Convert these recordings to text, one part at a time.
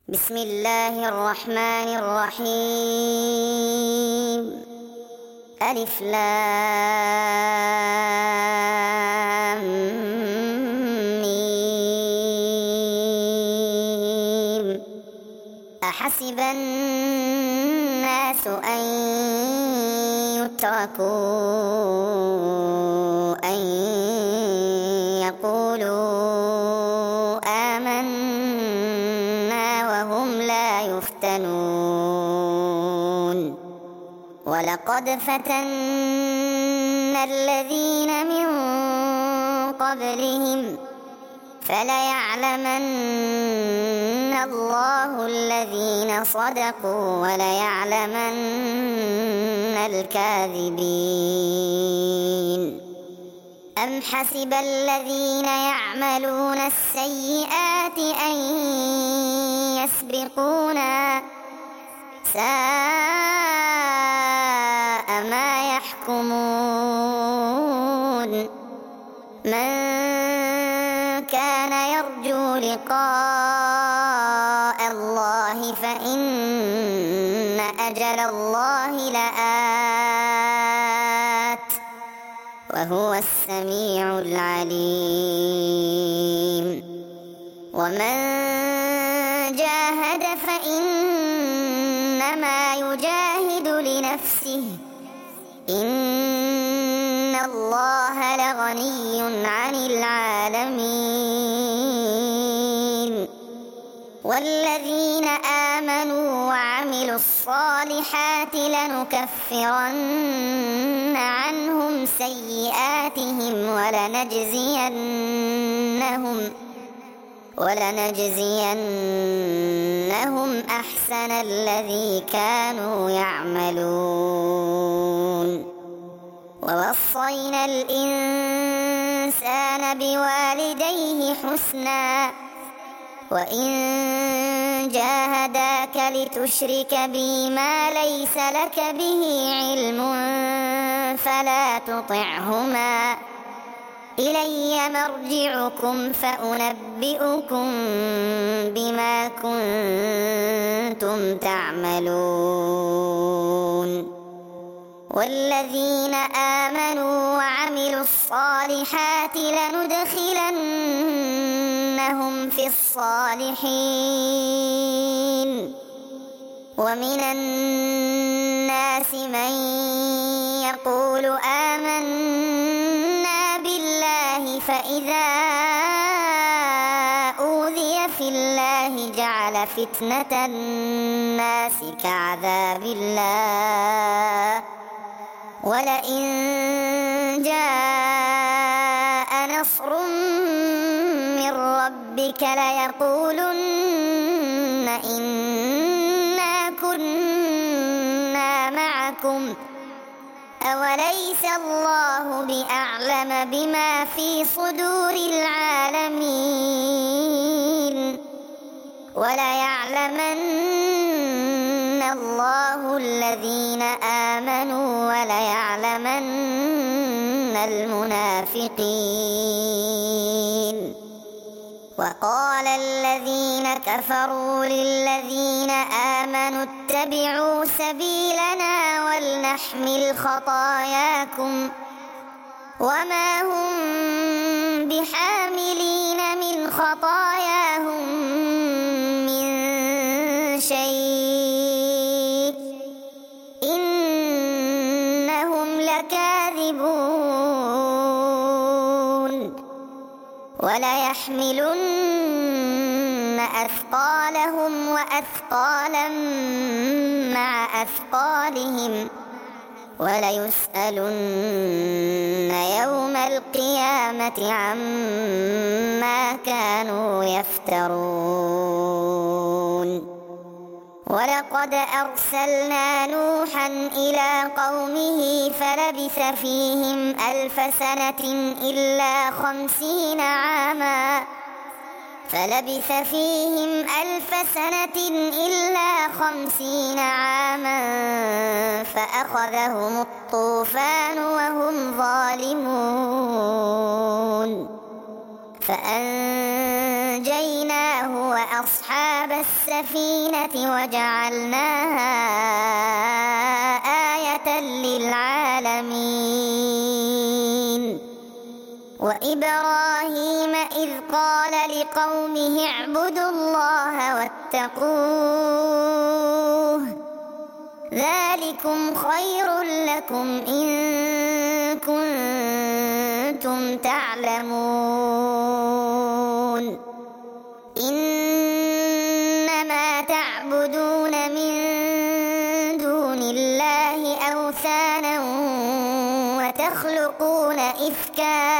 بسم الله الرحمن الرحيم. ألف لام ميم. أحسب الناس أن يتركوا أن يقولوا آمنا وهم لا يفتنون. ولقد فتنا الذين من قبلهم فليعلمن الله الذين صدقوا وليعلمن الكاذبين. أم حسب الذين يعملون السيئات أن يسبقونا ساء ما يحكمون. من كان يرجو لقاء الله فإن أجل الله لآت وهو السميع العليم. ومن جاهد فإنما يجاهد لنفسه إن الله لغني عن العالمين. والذين آمنوا وعملوا الصالحات لنكفرن عنهم سيئاتهم ولنجزينهم أحسن الذي كانوا يعملون. ووصينا الإنسان بوالديه حسنا وإن جاهداك لتشرك بي ما ليس لك به علم فلا تطعهما إلي مرجعكم فأنبئكم بما كنتم تعملون. والذين آمنوا وعملوا الصالحات لندخلنهم في الصالحين. ومن الناس من يقول آمنا بالله فإذا أوذي في الله جعل فتنة الناس كعذاب الله ولئن جاء نصر من ربك ليقولن إنا كنا معكم أوليس الله بأعلم بما في صدور العالمين. وليعلمن الله الذين آمنوا وليعلمن المنافقين. وقال الذين كفروا للذين آمنوا اتبعوا سبيلنا ولنحمل خطاياكم وما هم بحاملين من خطاياهم من شيء إنهم لكاذبون. وليحملن أثقالهم وأثقالا مع أثقالهم وليسألن يوم القيامة عما كانوا يفترون. ولقد أرسلنا نوحا إلى قومه فلبث فيهم 1000 سنة إلا 50 عاما فأخذهم الطوفان وهم ظالمون. فأنجيناه فأنجيناه وأصحاب السفينة وجعلناها آية للعالمين وإبراهيم إذ قال لقومه اعبدوا الله واتقوه ذلكم خير لكم إن كنتم تعلمون إنما تعبدون من دون الله أوثانا وتخلقون إفكا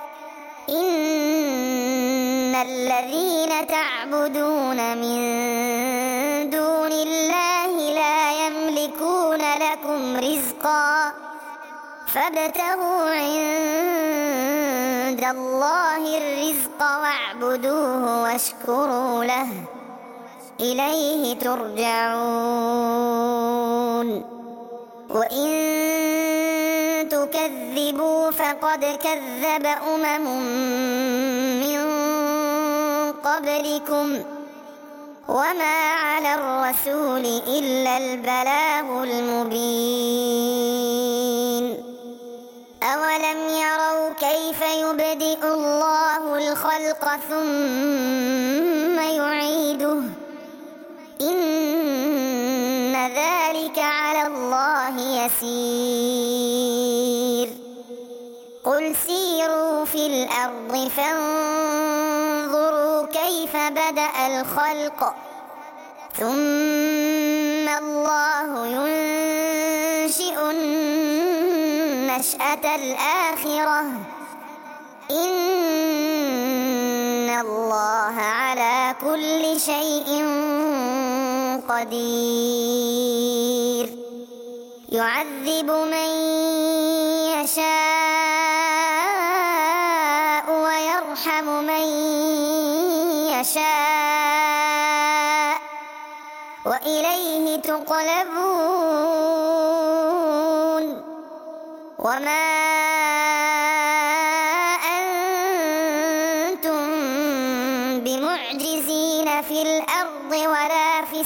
إن الذين تعبدون من دون الله لا يملكون لكم رزقا فابتغوا عند الله الرزق واعبدوه واشكروا له إليه ترجعون وإن تكذبوا فقد كذب من قبلكم وما على الرسول إلا البلاغ المبين أولم يروا كيف يبدئ الله الخلق ثم يعيده إن ذلك على الله يسير قل سيروا في الأرض فانظروا كيف بدأ الخلق ثم الله ينشئ النشأة الآخرة إن الله على كل شيء قدير يعذب من يشاء ويرحم من يشاء وإليه تقلبون وما أنتم بمعجزين في الأرض ولا في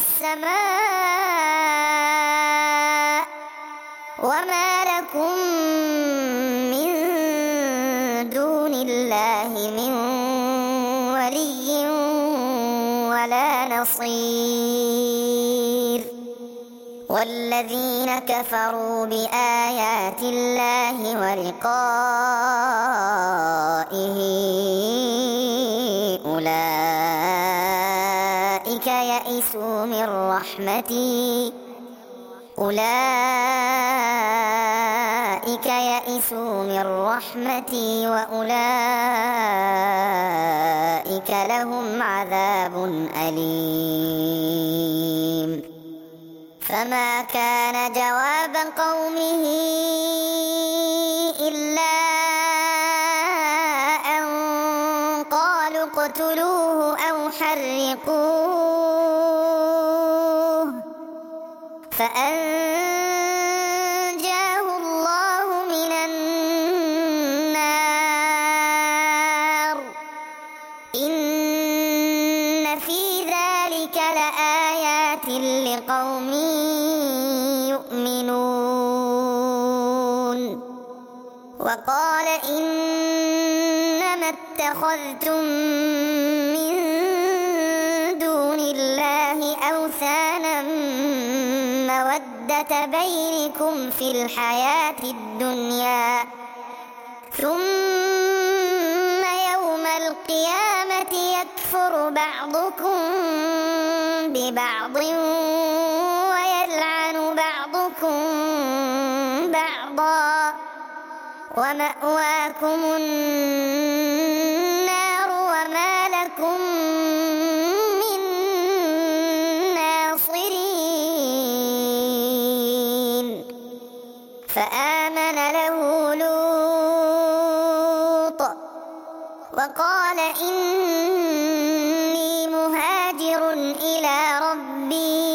السماء وما لكم من دون الله من ولي ولا نصير والذين كفروا بآيات الله ولقائه أولئك يئسوا من رحمتي وأولئك لهم عذاب أليم فما كان جواب قومه إلا أن قالوا اقتلوه أو حرقوه فأنجاه الله من النار إن في ذلك لآيات لقوم يؤمنون وقال إنما اتخذتم من دون الله أوثانا مودة بينكم في الحياة الدنيا ثم يوم القيامة يكفر بعضكم ببعض ويلعن بعضكم بعضا ومأواكم النار وما لكم من ناصرين فآمن له لوط وقال إني مهاجر إلى ربي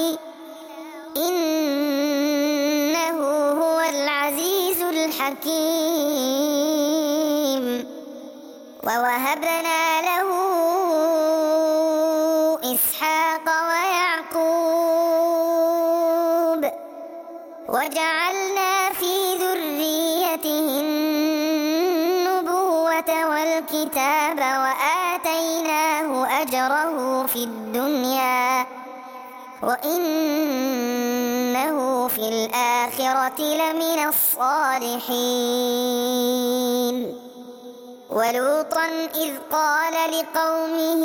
إنه هو العزيز الحكيم ووهبنا له وجعلنا في ذريته النبوة والكتاب وآتيناه أجره في الدنيا وإنه في الآخرة لمن الصالحين. ولوطا إذ قال لقومه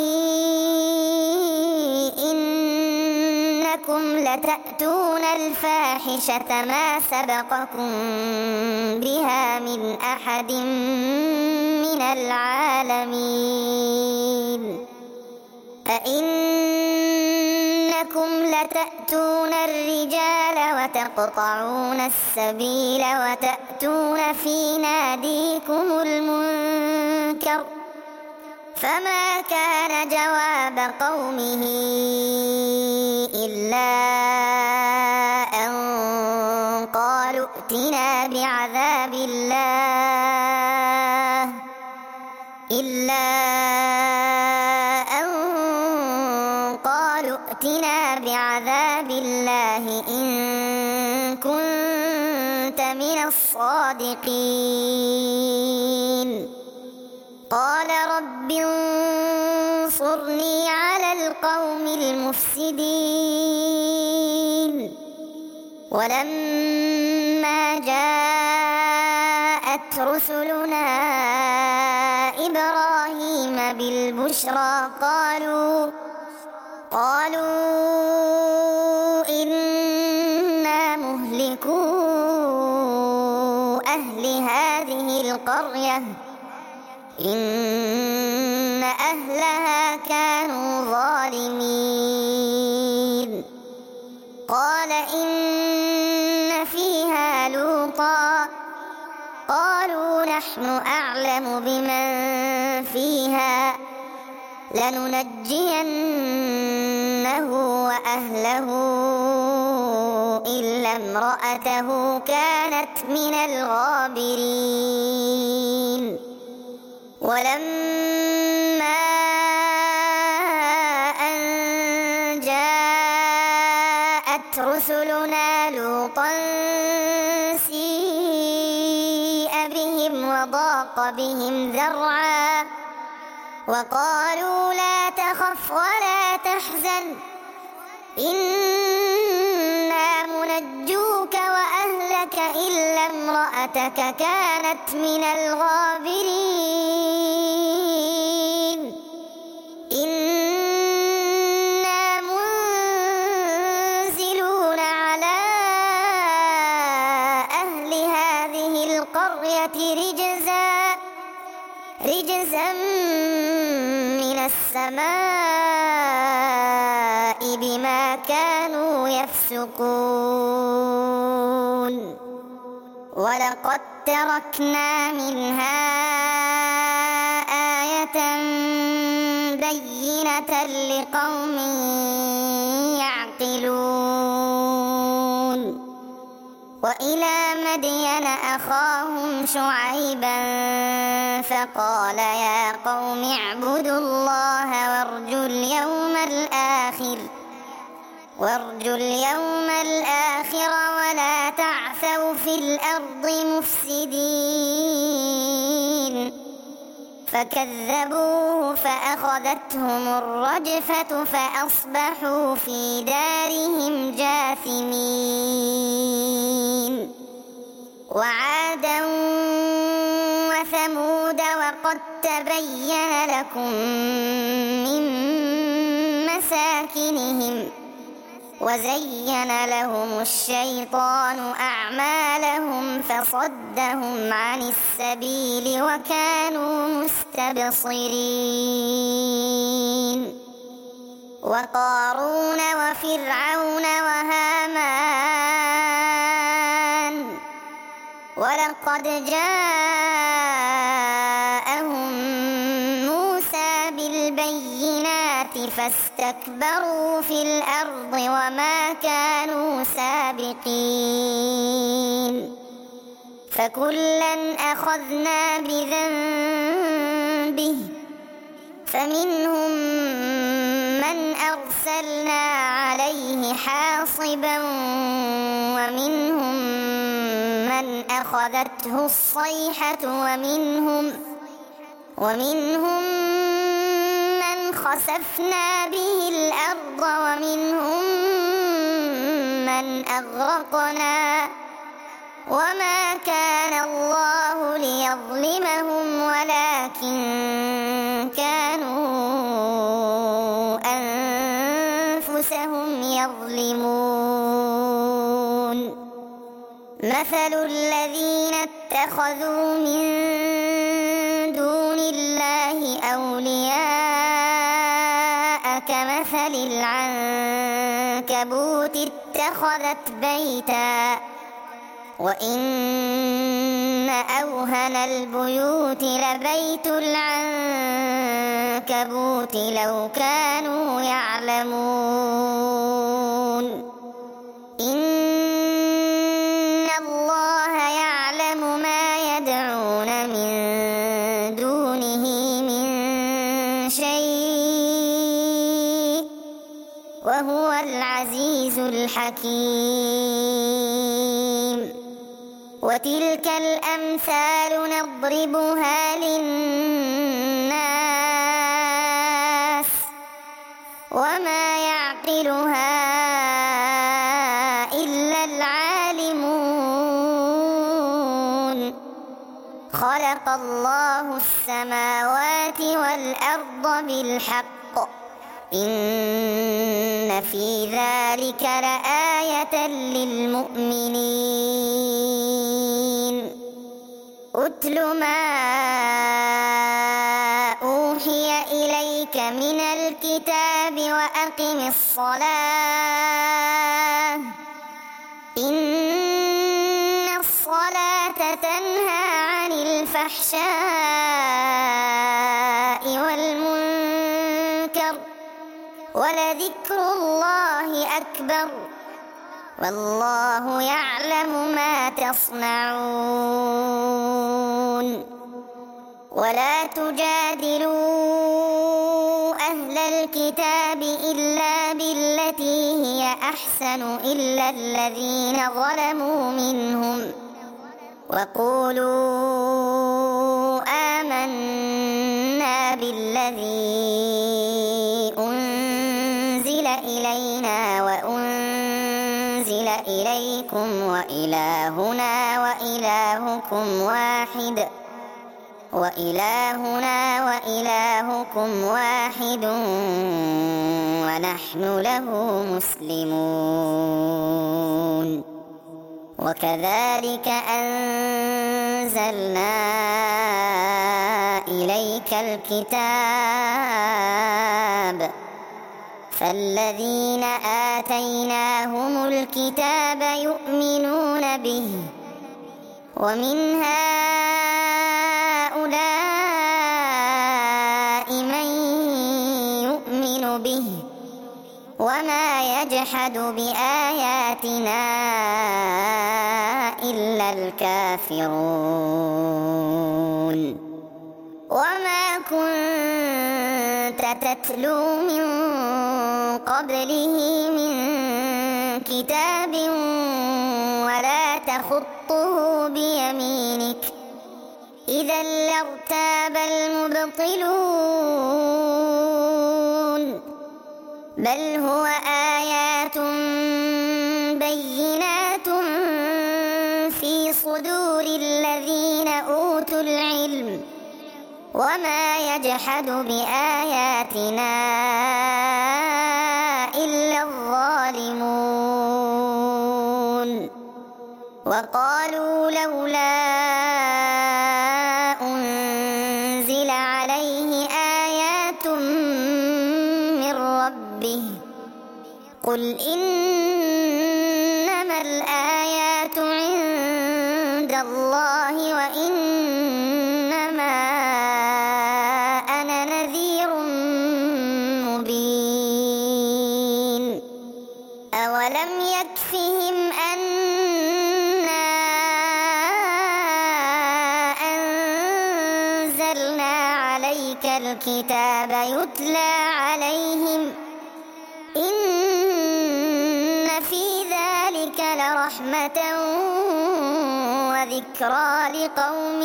إنكم لتأتون الفاحشة ما سبقكم بها من أحد من العالمين. أئنكم لتأتون الرجال وتقطعون السبيل وتأتون في ناديكم المنكر فما كان جواب قومه إلا أن قالوا ائتنا بعذاب الله إن كنت من الصادقين. قال رب انصرني على القوم المفسدين. ولما جاءت رسلنا إبراهيم بالبشرى قالوا إنا مهلكو أهل هذه القرية إن أهلها كانوا ظالمين. قال إن فيها لوطا قالوا نحن أعلم بمن فيها لننجينه وأهله إلا امرأته كانت من الغابرين. ولما أن جاءت رسلنا لوطا سيء بهم وضاق بهم ذرعا وقالوا لا تخف ولا تحزن إنا منجوك وأهلك إلا امرأتك كانت من الغابرين. إنا منزلون على أهل هذه القرية رجزا من السماء بما كانوا يفسقون. ولقد تركنا منها آية بينة لقوم يعقلون. وإلى مدين أخاهم شعيبا فقال يا قوم اعبدوا الله وارجوا اليوم الآخر ولا تعثوا في الأرض مفسدين. فكذبوه فأخذتهم الرجفة فأصبحوا في دارهم جاثمين. وعادا وثمود وقد تبين لكم من مساكنهم وزين لهم الشيطان أعمالهم فصدهم عن السبيل وكانوا مستبصرين. وقارون وفرعون وهامان ولقد جاءهم موسى بالبينات فاستكبروا في الأرض وما كانوا سابقين. فكلا أخذنا بذنبه فمنهم من أرسلنا عليه حاصبا ومنهم من أخذته الصيحة ومنهم من خسفنا به الأرض ومنهم من أغرقنا وما كان الله ليظلمهم ولكن كانوا أنفسهم يظلمون مثل الذين اتخذوا من دون الله أولياء كمثل العنكبوت اتخذت بيتا وإن أوهن البيوت لبيت العنكبوت لو كانوا يعلمون إن الله يعلم ما يدعون من دونه من شيء وهو العزيز الحكيم وتلك الأمثال نضربها للناس وما يعقلها إلا العالمون خلق الله السماوات والأرض بالحق إن في ذلك لآية للمؤمنين أتل ما أوحي إليك من الكتاب وأقم الصلاة إن الصلاة تنهى عن الفحشاء والمنكر ولذكر الله أكبر والله يعلم ما تصنعون ولا تجادلوا أهل الكتاب إلا بالتي هي أحسن إلا الذين ظلموا منهم وقولوا آمنا بالذي أنزل إلينا وأنزل إليكم وإلهنا وإلهكم واحد ونحن له مسلمون وكذلك أنزلنا إليك الكتاب فالذين آتيناهم الكتاب يؤمنون به ومن هؤلاء من يؤمن به وما يجحد بآياتنا إلا الكافرون وما كنت تتلو من قبله من كتاب ولا تخطه بيمينك إذا لارتاب المبطلون بل هو آيات بينات في صدور الذين أوتوا العلم وما يجحد بآياتنا إلا الظالمون وقالوا لولا أنزل عليه آيات من ربه قل إنما الآيات عند الله وإنما أنا نذير مبين أولم يكفهم أنا أنزلنا عليك الكتاب يتلى عليهم إن في ذلك لرحمة وذكرى لقوم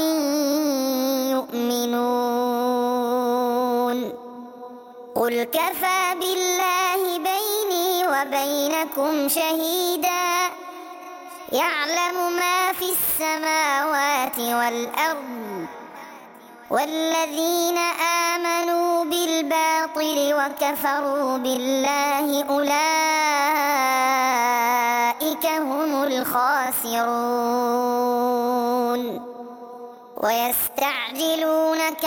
يؤمنون قل كفى بالله بيني وبينكم شهيدا يعلم ما في السماوات والأرض والذين آمنوا بالباطل وكفروا بالله أولئك هم الخاسرون ويستعجلونك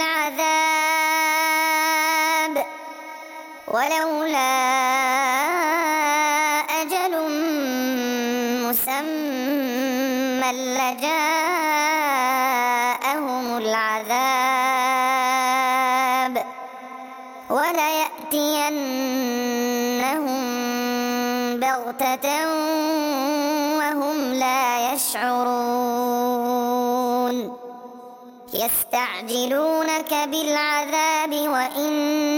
بالعذاب ولولا أجل مسمى لجاءهم العذاب وليأتينهم بغتة وهم لا يشعرون يستعجلونك بالعذاب وإن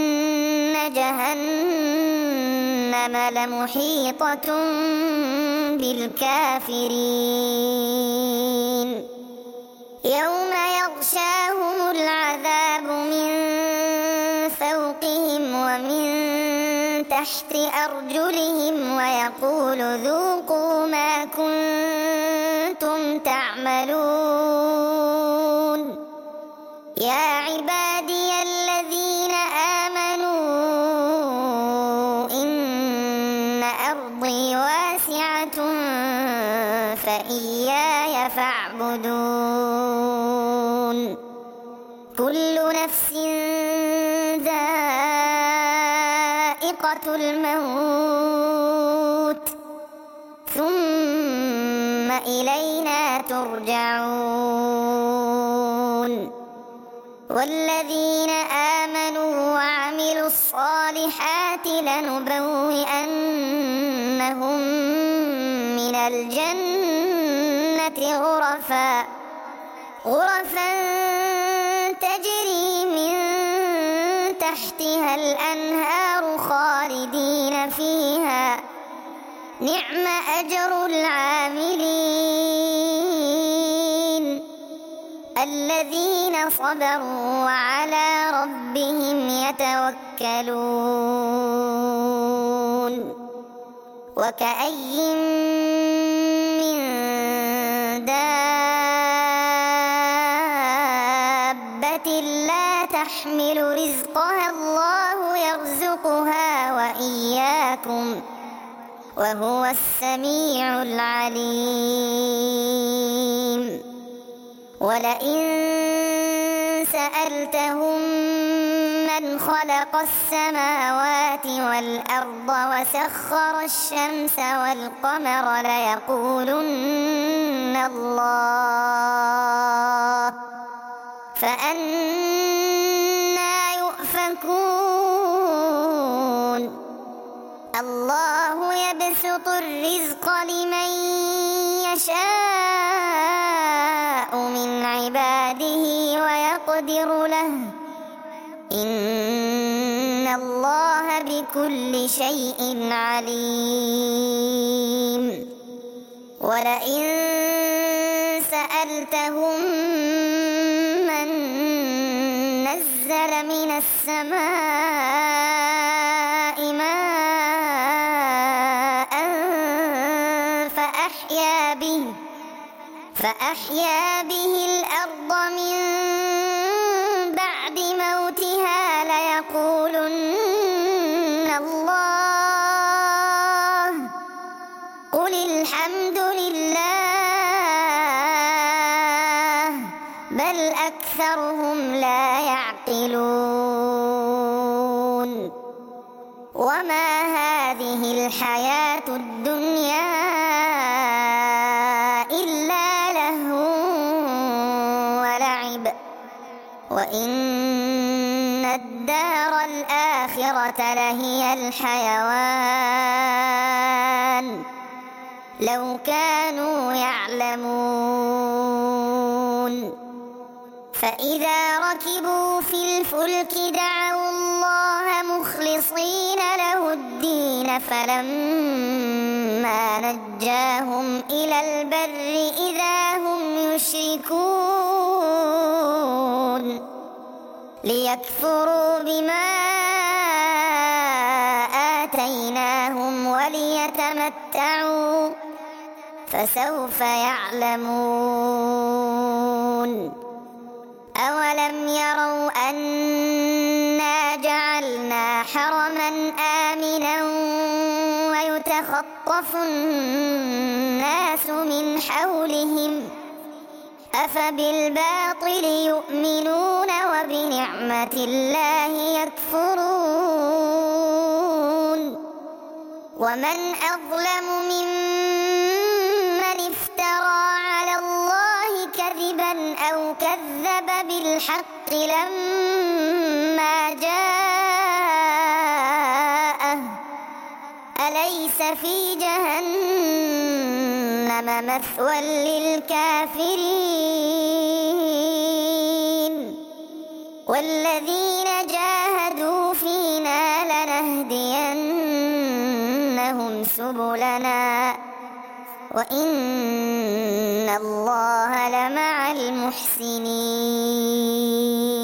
جهنم لمحيطة بالكافرين يوم يغشاهم العذاب من فوقهم ومن تحت أرجلهم ويقول ذوقوا ما كنتم تعملون يا عبادي الذين آمنوا إن أرضي واسعة فإياي فاعبدون كل نفس ذائقة الموت ثم إلينا ترجعون والذين آمنوا وعملوا الصالحات لنبوئنهم من الجنة غرفا تجري من تحتها الأنهار خالدين فيها نعم أجر العاملين الذين صبروا وعلى ربهم يتوكلون وكأي من دابة لا تحمل رزقها الله يرزقها وإياكم وهو السميع العليم ولئن سألتهم من خلق السماوات والأرض وسخر الشمس والقمر ليقولن الله فأنى يؤفكون الله يبسط الرزق لمن يشاء من عباده ويقدر له إن الله بكل شيء عليم ولئن سألتهم من نزل من السماء ماء فأحيا به الأرض من بعد موتها ليقولن الله قل الحمد لله بل أكثرهم لا يعقلون وما هذه الحياة الدنيا إلا لهو ولعب وإن الدار الآخرة لهي الحيوان لو كانوا يعلمون فإذا ركبوا في الفلك دعوا الله مخلصين مخلصين له الدين فلما نجاهم إلى البر إذا هم يشركون ليكفروا بما آتيناهم وليتمتعوا فسوف يعلمون أولم يروا أنا جعلنا حرما آمنا ويتخطف الناس من حولهم أفبالباطل يؤمنون وبنعمة الله يكفرون ومن أظلم ممن افترى على الله كذبا أو كذب بالحق لما جاءه أليس في جهنم مثوى للكافرين والذين جاهدوا فينا لنهدينهم سبلنا وإن الله لمع المحسنين